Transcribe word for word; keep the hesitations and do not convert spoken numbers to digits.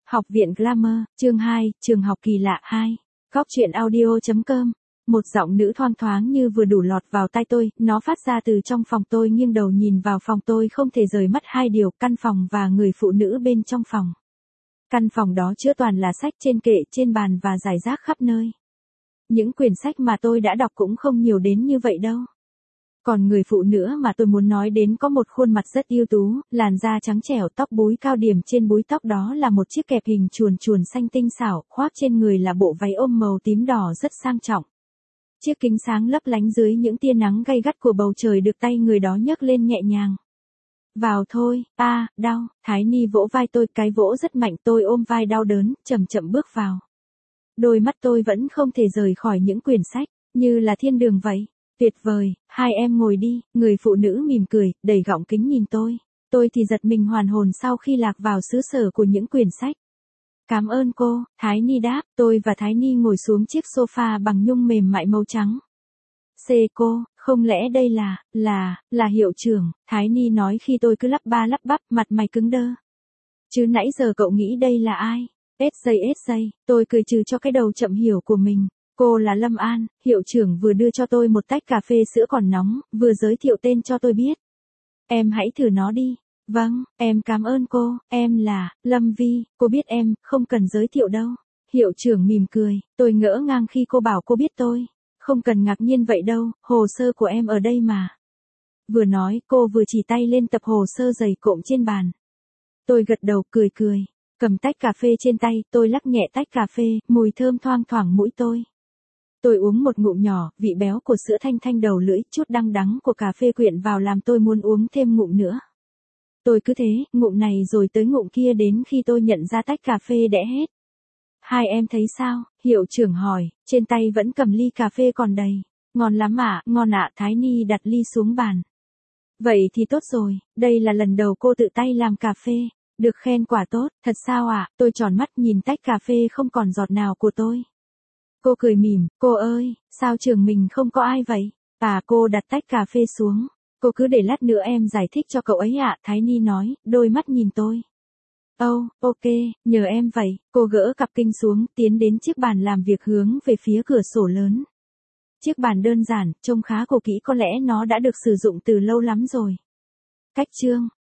Học viện Glamour, chương hai, trường học kỳ lạ hai. Góc truyện audio chấm com. Một giọng nữ thoang thoáng như vừa đủ lọt vào tai tôi, nó phát ra từ trong phòng tôi, nghiêng đầu nhìn vào phòng tôi, không thể rời mắt hai điều, căn phòng và người phụ nữ bên trong phòng. Căn phòng đó chứa toàn là sách trên kệ, trên bàn và rải rác khắp nơi. Những quyển sách mà tôi đã đọc cũng không nhiều đến như vậy đâu. Còn người phụ nữ mà tôi muốn nói đến có một khuôn mặt rất ưu tú, làn da trắng trẻo, tóc búi cao, điểm trên búi tóc đó là một chiếc kẹp hình chuồn chuồn xanh tinh xảo, khoác trên người là bộ váy ôm màu tím đỏ rất sang trọng. Chiếc kính sáng lấp lánh dưới những tia nắng gay gắt của bầu trời được tay người đó nhấc lên nhẹ nhàng. Vào thôi, a, à, đau, Thái Ni vỗ vai tôi, cái vỗ rất mạnh, tôi ôm vai đau đớn, chậm chậm bước vào. Đôi mắt tôi vẫn không thể rời khỏi những quyển sách, như là thiên đường vậy. Tuyệt vời, hai em ngồi đi, người phụ nữ mỉm cười, đẩy gọng kính nhìn tôi. Tôi thì giật mình hoàn hồn sau khi lạc vào xứ sở của những quyển sách. Cảm ơn cô, Thái Ni đáp, tôi và Thái Ni ngồi xuống chiếc sofa bằng nhung mềm mại màu trắng. Xê cô, không lẽ đây là, là, là hiệu trưởng, Thái Ni nói khi tôi cứ lắp ba lắp bắp, mặt mày cứng đơ. Chứ nãy giờ cậu nghĩ đây là ai? ét giây ét giây, tôi cười trừ cho cái đầu chậm hiểu của mình. Cô là Lâm An, hiệu trưởng vừa đưa cho tôi một tách cà phê sữa còn nóng, vừa giới thiệu tên cho tôi biết. Em hãy thử nó đi. Vâng, em cảm ơn cô, em là, Lâm Vi, cô biết em, không cần giới thiệu đâu. Hiệu trưởng mỉm cười, tôi ngỡ ngàng khi cô bảo cô biết tôi. Không cần ngạc nhiên vậy đâu, hồ sơ của em ở đây mà. Vừa nói, cô vừa chỉ tay lên tập hồ sơ dày cộm trên bàn. Tôi gật đầu cười cười, cầm tách cà phê trên tay, tôi lắc nhẹ tách cà phê, mùi thơm thoang thoảng mũi tôi. Tôi uống một ngụm nhỏ, vị béo của sữa thanh thanh đầu lưỡi, chút đắng đắng của cà phê quyện vào làm tôi muốn uống thêm ngụm nữa. Tôi cứ thế, ngụm này rồi tới ngụm kia đến khi tôi nhận ra tách cà phê đã hết. Hai em thấy sao? Hiệu trưởng hỏi, trên tay vẫn cầm ly cà phê còn đầy. Ngon lắm ạ, ngon ạ, Thái Ni đặt ly xuống bàn. Vậy thì tốt rồi, đây là lần đầu cô tự tay làm cà phê. Được khen quả tốt, thật sao ạ? Tôi tròn mắt nhìn tách cà phê không còn giọt nào của tôi. Cô cười mỉm, cô ơi, sao trường mình không có ai vậy? À, cô đặt tách cà phê xuống. Cô cứ để lát nữa em giải thích cho cậu ấy ạ, Thái Ni nói, đôi mắt nhìn tôi. Âu, oh, ok, nhờ em vậy. Cô gỡ cặp kinh xuống, tiến đến chiếc bàn làm việc hướng về phía cửa sổ lớn. Chiếc bàn đơn giản, trông khá cổ kỹ, có lẽ nó đã được sử dụng từ lâu lắm rồi. Cách chương,